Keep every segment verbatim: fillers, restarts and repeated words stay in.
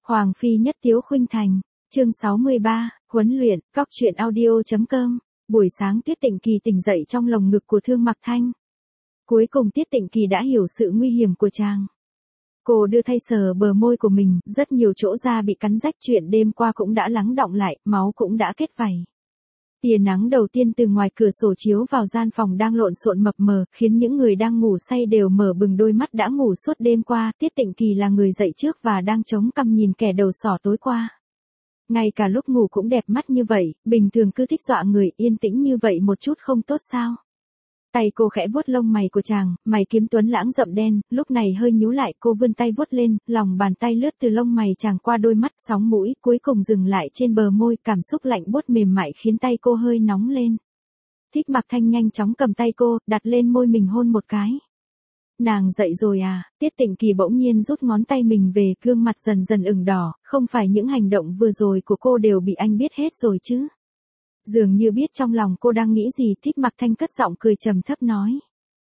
Hoàng phi nhất tiếu khuynh thành, chương sáu mươi ba, huấn luyện, cóc truyện audio.com, buổi sáng Tiết Tịnh Kỳ tỉnh dậy trong lồng ngực của Thương Mặc Thanh. Cuối cùng Tiết Tịnh Kỳ đã hiểu sự nguy hiểm của chàng. Cô đưa tay sờ bờ môi của mình, rất nhiều chỗ da bị cắn rách, chuyện đêm qua cũng đã lắng đọng lại, máu cũng đã kết vảy. Tia nắng đầu tiên từ ngoài cửa sổ chiếu vào gian phòng đang lộn xộn mập mờ, khiến những người đang ngủ say đều mở bừng đôi mắt đã ngủ suốt đêm qua. Tiết Tịnh Kỳ là người dậy trước và đang chống cằm nhìn kẻ đầu sỏ tối qua. Ngay cả lúc ngủ cũng đẹp mắt như vậy, bình thường cứ thích dọa người, yên tĩnh như vậy một chút không tốt sao? Tay cô khẽ vuốt lông mày của chàng, mày kiếm tuấn lãng rậm đen, lúc này hơi nhíu lại, cô vươn tay vuốt lên, lòng bàn tay lướt từ lông mày chàng qua đôi mắt, sóng mũi, cuối cùng dừng lại trên bờ môi, cảm xúc lạnh buốt mềm mại khiến tay cô hơi nóng lên. Thích Mặc Thanh nhanh chóng cầm tay cô, đặt lên môi mình hôn một cái. Nàng dậy rồi à? Tiết Tịnh Kỳ bỗng nhiên rút ngón tay mình về, gương mặt dần dần ửng đỏ, không phải những hành động vừa rồi của cô đều bị anh biết hết rồi chứ? Dường như biết trong lòng cô đang nghĩ gì, Thích Mặc Thanh cất giọng cười trầm thấp nói.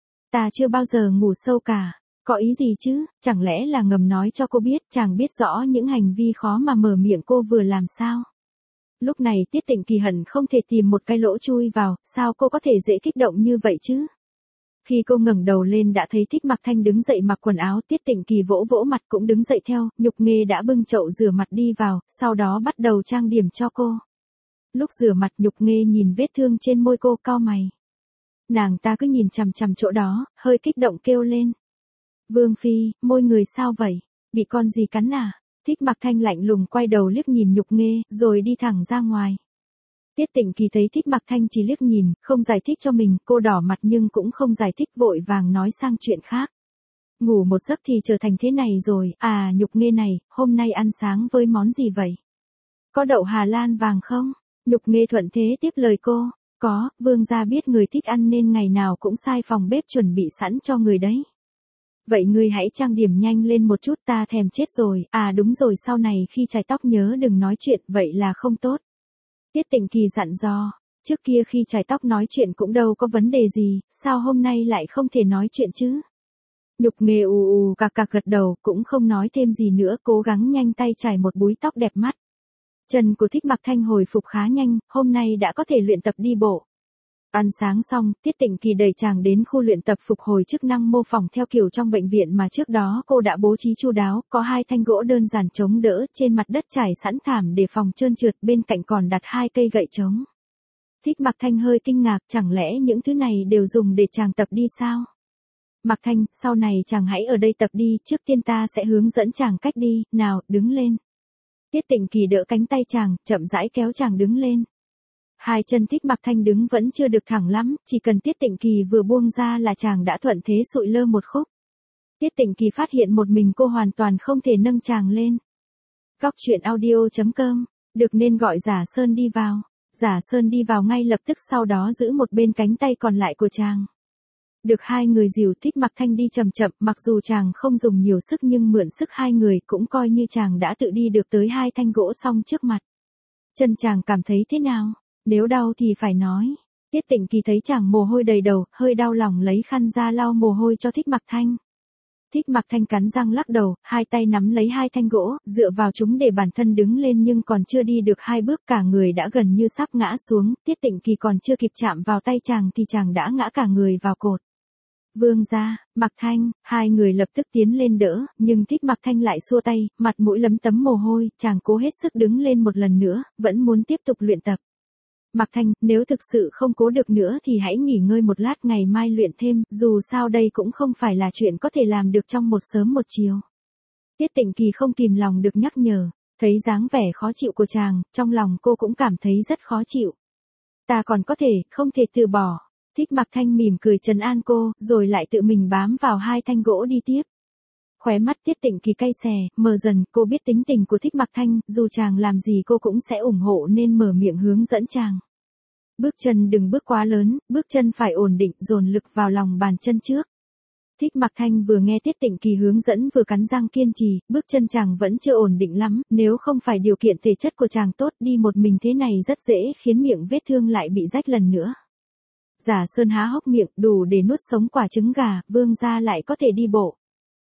Ta chưa bao giờ ngủ sâu cả, có ý gì chứ, chẳng lẽ là ngầm nói cho cô biết, chàng biết rõ những hành vi khó mà mở miệng cô vừa làm sao? Lúc này Tiết Tịnh Kỳ hận không thể tìm một cái lỗ chui vào, sao cô có thể dễ kích động như vậy chứ? Khi cô ngẩng đầu lên đã thấy Thích Mặc Thanh đứng dậy mặc quần áo, Tiết Tịnh Kỳ vỗ vỗ mặt cũng đứng dậy theo, Nhục Nghê đã bưng chậu rửa mặt đi vào, sau đó bắt đầu trang điểm cho cô. Lúc rửa mặt Nhục Nghê nhìn vết thương trên môi cô cau mày. Nàng ta cứ nhìn chằm chằm chỗ đó, hơi kích động kêu lên. Vương phi, môi người sao vậy? Bị con gì cắn à? Thích Mặc Thanh lạnh lùng quay đầu liếc nhìn Nhục Nghê, rồi đi thẳng ra ngoài. Tiết Tịnh Kỳ thấy Thích Mặc Thanh chỉ liếc nhìn, không giải thích cho mình, cô đỏ mặt nhưng cũng không giải thích, vội vàng nói sang chuyện khác. Ngủ một giấc thì trở thành thế này rồi, à Nhục Nghê này, hôm nay ăn sáng với món gì vậy? Có đậu Hà Lan vàng không? Nhục Nghê thuận thế tiếp lời cô, có, vương gia biết người thích ăn nên ngày nào cũng sai phòng bếp chuẩn bị sẵn cho người đấy. Vậy ngươi hãy trang điểm nhanh lên một chút, ta thèm chết rồi, à đúng rồi, sau này khi chải tóc nhớ đừng nói chuyện, vậy là không tốt. Tiết Tịnh Kỳ dặn dò, trước kia khi chải tóc nói chuyện cũng đâu có vấn đề gì, sao hôm nay lại không thể nói chuyện chứ? Nhục Nghê ù ù cạc cạc gật đầu, cũng không nói thêm gì nữa, cố gắng nhanh tay chải một búi tóc đẹp mắt. Chân của Thích Mặc Thanh hồi phục khá nhanh, hôm nay đã có thể luyện tập đi bộ. Ăn sáng xong, Tiết Tịnh Kỳ đẩy chàng đến khu luyện tập phục hồi chức năng mô phỏng theo kiểu trong bệnh viện mà trước đó cô đã bố trí chu đáo, có hai thanh gỗ đơn giản chống đỡ, trên mặt đất trải sẵn thảm để phòng trơn trượt, bên cạnh còn đặt hai cây gậy chống. Thích Mặc Thanh hơi kinh ngạc, chẳng lẽ những thứ này đều dùng để chàng tập đi sao? Mặc Thanh, sau này chàng hãy ở đây tập đi, trước tiên ta sẽ hướng dẫn chàng cách đi, nào, đứng lên. Tiết Tịnh Kỳ đỡ cánh tay chàng, chậm rãi kéo chàng đứng lên. Hai chân Thích Mặc Thanh đứng vẫn chưa được thẳng lắm, chỉ cần Tiết Tịnh Kỳ vừa buông ra là chàng đã thuận thế sụi lơ một khúc. Tiết Tịnh Kỳ phát hiện một mình cô hoàn toàn không thể nâng chàng lên. Cóc truyện audio.com, được nên gọi Giả Sơn đi vào. Giả Sơn đi vào ngay lập tức, sau đó giữ một bên cánh tay còn lại của chàng. Được hai người dìu, Thích Mặc Thanh đi chậm chậm, mặc dù chàng không dùng nhiều sức nhưng mượn sức hai người cũng coi như chàng đã tự đi được tới hai thanh gỗ xong trước mặt. Chân chàng cảm thấy thế nào? Nếu đau thì phải nói. Tiết Tịnh Kỳ thấy chàng mồ hôi đầy đầu, hơi đau lòng lấy khăn ra lau mồ hôi cho Thích Mặc Thanh. Thích Mặc Thanh cắn răng lắc đầu, hai tay nắm lấy hai thanh gỗ, dựa vào chúng để bản thân đứng lên nhưng còn chưa đi được hai bước cả người đã gần như sắp ngã xuống, Tiết Tịnh Kỳ còn chưa kịp chạm vào tay chàng thì chàng đã ngã cả người vào cột. Vương gia, Mặc Thanh, hai người lập tức tiến lên đỡ, nhưng Thích Mặc Thanh lại xua tay, mặt mũi lấm tấm mồ hôi, chàng cố hết sức đứng lên một lần nữa, vẫn muốn tiếp tục luyện tập. Mặc Thanh, nếu thực sự không cố được nữa thì hãy nghỉ ngơi một lát, ngày mai luyện thêm, dù sao đây cũng không phải là chuyện có thể làm được trong một sớm một chiều. Tiết Tịnh Kỳ không kìm lòng được nhắc nhở, thấy dáng vẻ khó chịu của chàng, trong lòng cô cũng cảm thấy rất khó chịu. Ta còn có thể, không thể từ bỏ. Thích Mặc Thanh mỉm cười trấn an cô, rồi lại tự mình bám vào hai thanh gỗ đi tiếp. Khóe mắt Tiết Tịnh Kỳ cay xè, mờ dần, cô biết tính tình của Thích Mặc Thanh, dù chàng làm gì cô cũng sẽ ủng hộ nên mở miệng hướng dẫn chàng. Bước chân đừng bước quá lớn, bước chân phải ổn định, dồn lực vào lòng bàn chân trước. Thích Mặc Thanh vừa nghe Tiết Tịnh Kỳ hướng dẫn vừa cắn răng kiên trì, bước chân chàng vẫn chưa ổn định lắm, nếu không phải điều kiện thể chất của chàng tốt, đi một mình thế này rất dễ khiến miệng vết thương lại bị rách lần nữa. Giả Sơn há hốc miệng, đủ để nuốt sống quả trứng gà, vương gia lại có thể đi bộ.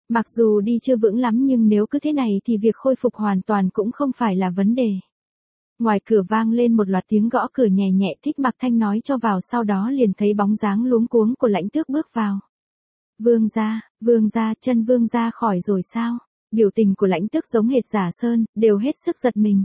Mặc dù đi chưa vững lắm nhưng nếu cứ thế này thì việc khôi phục hoàn toàn cũng không phải là vấn đề. Ngoài cửa vang lên một loạt tiếng gõ cửa nhẹ nhẹ, Thích Mặc Thanh nói cho vào, sau đó liền thấy bóng dáng luống cuống của Lãnh Tước bước vào. Vương gia, vương gia, chân vương gia khỏi rồi sao? Biểu tình của Lãnh Tước giống hệt Giả Sơn, đều hết sức giật mình.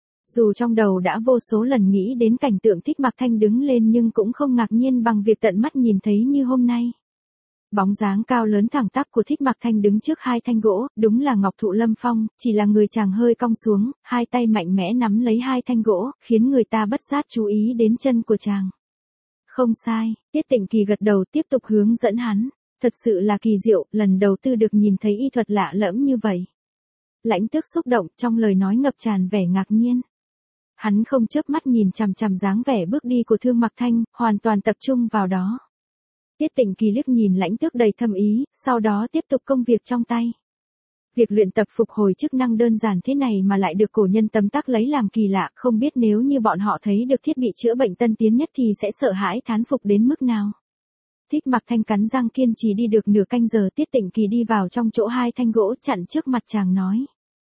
Dù trong đầu đã vô số lần nghĩ đến cảnh tượng Thích Mặc Thanh đứng lên nhưng cũng không ngạc nhiên bằng việc tận mắt nhìn thấy như hôm nay. Bóng dáng cao lớn thẳng tắp của Thích Mặc Thanh đứng trước hai thanh gỗ, đúng là Ngọc Thụ Lâm Phong, chỉ là người chàng hơi cong xuống, hai tay mạnh mẽ nắm lấy hai thanh gỗ, khiến người ta bất giác chú ý đến chân của chàng. Không sai, Tiết Tịnh Kỳ gật đầu tiếp tục hướng dẫn hắn. Thật sự là kỳ diệu, lần đầu tư được nhìn thấy y thuật lạ lẫm như vậy. Lãnh Tước xúc động, trong lời nói ngập tràn vẻ ngạc nhiên. Hắn không chớp mắt nhìn chằm chằm dáng vẻ bước đi của Thương Mặc Thanh, hoàn toàn tập trung vào đó. Tiết Tịnh Kỳ liếc nhìn Lãnh Tước đầy thâm ý, sau đó tiếp tục công việc trong tay. Việc luyện tập phục hồi chức năng đơn giản thế này mà lại được cổ nhân tấm tắc lấy làm kỳ lạ, không biết nếu như bọn họ thấy được thiết bị chữa bệnh tân tiến nhất thì sẽ sợ hãi thán phục đến mức nào. Thích Mặc Thanh cắn răng kiên trì đi được nửa canh giờ, Tiết Tịnh Kỳ đi vào trong chỗ hai thanh gỗ chặn trước mặt chàng nói.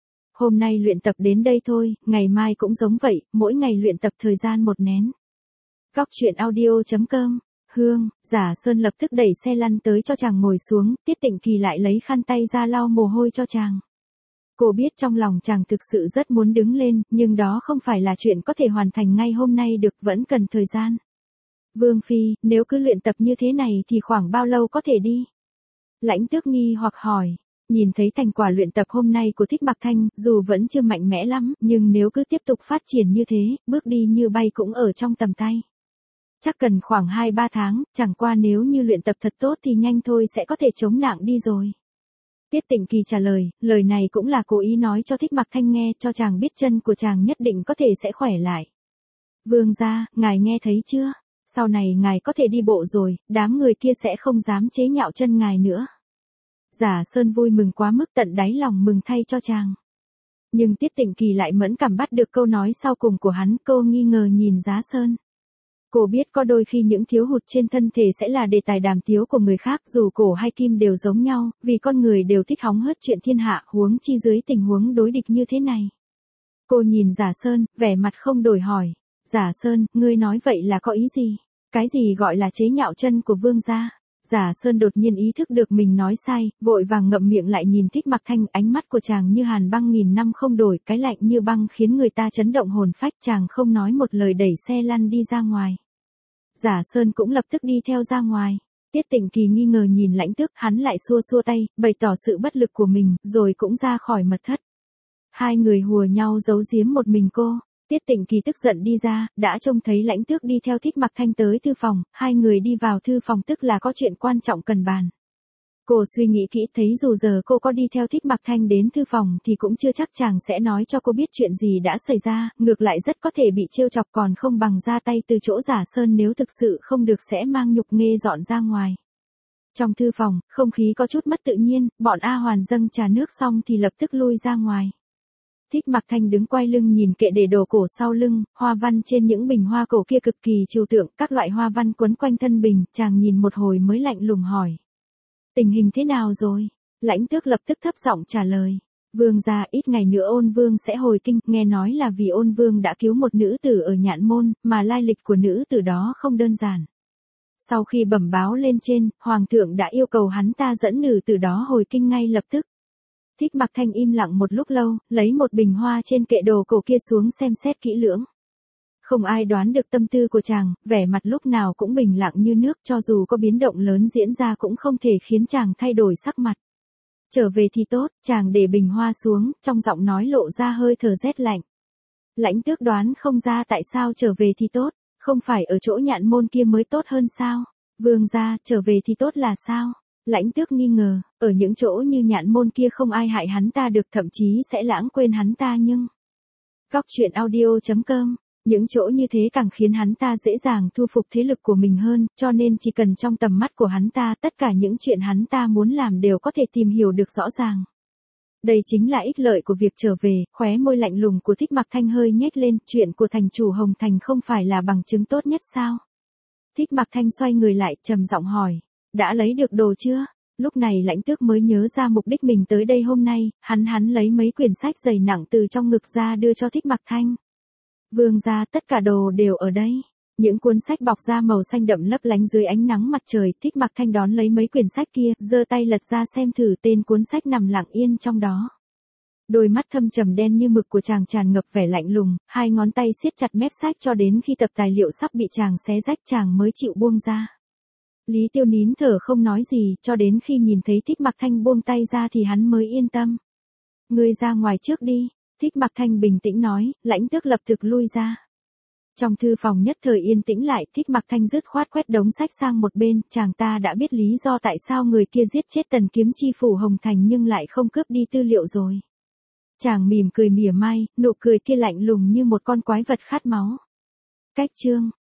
Hôm nay luyện tập đến đây thôi, ngày mai cũng giống vậy, mỗi ngày luyện tập thời gian một nén. Góc truyện audio chấm com. Hương, Giả Sơn lập tức đẩy xe lăn tới cho chàng ngồi xuống, Tiết Tịnh Kỳ lại lấy khăn tay ra lau mồ hôi cho chàng. Cô biết trong lòng chàng thực sự rất muốn đứng lên, nhưng đó không phải là chuyện có thể hoàn thành ngay hôm nay được, vẫn cần thời gian. Vương Phi, nếu cứ luyện tập như thế này thì khoảng bao lâu có thể đi? Lãnh Tước nghi hoặc hỏi. Nhìn thấy thành quả luyện tập hôm nay của Thích Mặc Thanh, dù vẫn chưa mạnh mẽ lắm, nhưng nếu cứ tiếp tục phát triển như thế, bước đi như bay cũng ở trong tầm tay. Chắc cần khoảng hai ba tháng, chẳng qua nếu như luyện tập thật tốt thì nhanh thôi sẽ có thể chống nặng đi rồi. Tiết Tịnh Kỳ trả lời, lời này cũng là cố ý nói cho Thích Mặc Thanh nghe, cho chàng biết chân của chàng nhất định có thể sẽ khỏe lại. Vương gia, ngài nghe thấy chưa? Sau này ngài có thể đi bộ rồi, đám người kia sẽ không dám chế nhạo chân ngài nữa. Giả Sơn vui mừng quá mức tận đáy lòng mừng thay cho chàng. Nhưng Tiết Tịnh Kỳ lại mẫn cảm bắt được câu nói sau cùng của hắn, cô nghi ngờ nhìn Giá Sơn. Cô biết có đôi khi những thiếu hụt trên thân thể sẽ là đề tài đàm tiếu của người khác, dù cổ hay kim đều giống nhau, vì con người đều thích hóng hớt chuyện thiên hạ, huống chi dưới tình huống đối địch như thế này. Cô nhìn Giả Sơn, vẻ mặt không đổi hỏi. Giả Sơn, ngươi nói vậy là có ý gì? Cái gì gọi là chế nhạo chân của vương gia? Giả Sơn đột nhiên ý thức được mình nói sai, vội vàng ngậm miệng lại nhìn Thích Mặc Thanh, ánh mắt của chàng như hàn băng nghìn năm không đổi, cái lạnh như băng khiến người ta chấn động hồn phách, chàng không nói một lời đẩy xe lăn đi ra ngoài. Giả Sơn cũng lập tức đi theo ra ngoài. Tiết Tịnh Kỳ nghi ngờ nhìn Lãnh Tước, hắn lại xua xua tay, bày tỏ sự bất lực của mình, rồi cũng ra khỏi mật thất. Hai người hùa nhau giấu giếm một mình cô. Tiết Tịnh Kỳ tức giận đi ra, đã trông thấy Lãnh Tước đi theo Thích Mặc Thanh tới thư phòng, hai người đi vào thư phòng tức là có chuyện quan trọng cần bàn. Cô suy nghĩ kỹ thấy dù giờ cô có đi theo Thích Mặc Thanh đến thư phòng thì cũng chưa chắc chàng sẽ nói cho cô biết chuyện gì đã xảy ra, ngược lại rất có thể bị trêu chọc, còn không bằng ra tay từ chỗ Giả Sơn, nếu thực sự không được sẽ mang nhục nghê dọn ra ngoài. Trong thư phòng, không khí có chút mất tự nhiên, bọn A Hoàn dâng trà nước xong thì lập tức lui ra ngoài. Thích Mặc Thanh đứng quay lưng nhìn kệ để đồ cổ sau lưng, hoa văn trên những bình hoa cổ kia cực kỳ trừu tượng, các loại hoa văn quấn quanh thân bình, chàng nhìn một hồi mới lạnh lùng hỏi. Tình hình thế nào rồi? Lãnh Tước lập tức thấp giọng trả lời. Vương gia, ít ngày nữa Ôn Vương sẽ hồi kinh, nghe nói là vì Ôn Vương đã cứu một nữ tử ở Nhạn Môn, mà lai lịch của nữ tử đó không đơn giản. Sau khi bẩm báo lên trên, Hoàng thượng đã yêu cầu hắn ta dẫn nữ tử đó hồi kinh ngay lập tức. Thích Mặc Thanh im lặng một lúc lâu, lấy một bình hoa trên kệ đồ cổ kia xuống xem xét kỹ lưỡng. Không ai đoán được tâm tư của chàng, vẻ mặt lúc nào cũng bình lặng như nước, cho dù có biến động lớn diễn ra cũng không thể khiến chàng thay đổi sắc mặt. Trở về thì tốt, chàng để bình hoa xuống, trong giọng nói lộ ra hơi thở rét lạnh. Lãnh Tước đoán không ra tại sao trở về thì tốt, không phải ở chỗ Nhạn Môn kia mới tốt hơn sao? Vương gia, trở về thì tốt là sao? Lãnh Tước nghi ngờ, ở những chỗ như Nhạn Môn kia không ai hại hắn ta được, thậm chí sẽ lãng quên hắn ta nhưng... Góc truyện audio chấm com. Những chỗ như thế càng khiến hắn ta dễ dàng thu phục thế lực của mình hơn, cho nên chỉ cần trong tầm mắt của hắn ta, tất cả những chuyện hắn ta muốn làm đều có thể tìm hiểu được rõ ràng. Đây chính là ích lợi của việc trở về, khóe môi lạnh lùng của Thích Mặc Thanh hơi nhếch lên, chuyện của thành chủ Hồng Thành không phải là bằng chứng tốt nhất sao? Thích Mặc Thanh xoay người lại, trầm giọng hỏi, đã lấy được đồ chưa? Lúc này Lãnh Tước mới nhớ ra mục đích mình tới đây hôm nay, hắn hắn lấy mấy quyển sách dày nặng từ trong ngực ra đưa cho Thích Mặc Thanh. Vương gia, tất cả đồ đều ở đây. Những cuốn sách bọc da màu xanh đậm lấp lánh dưới ánh nắng mặt trời, Thích Mặc Thanh đón lấy mấy quyển sách kia, giơ tay lật ra xem thử, tên cuốn sách nằm lặng yên trong đó. Đôi mắt thâm trầm đen như mực của chàng tràn ngập vẻ lạnh lùng, hai ngón tay siết chặt mép sách cho đến khi tập tài liệu sắp bị chàng xé rách chàng mới chịu buông ra. Lý Tiêu nín thở không nói gì, cho đến khi nhìn thấy Thích Mặc Thanh buông tay ra thì hắn mới yên tâm. Ngươi ra ngoài trước đi, Thích Mặc Thanh bình tĩnh nói, Lãnh Tước lập tức lui ra. Trong thư phòng nhất thời yên tĩnh lại, Thích Mặc Thanh dứt khoát quét đống sách sang một bên, chàng ta đã biết lý do tại sao người kia giết chết Tần Kiếm Chi phủ Hồng Thành nhưng lại không cướp đi tư liệu rồi. Chàng mỉm cười mỉa mai, nụ cười kia lạnh lùng như một con quái vật khát máu. Cách chương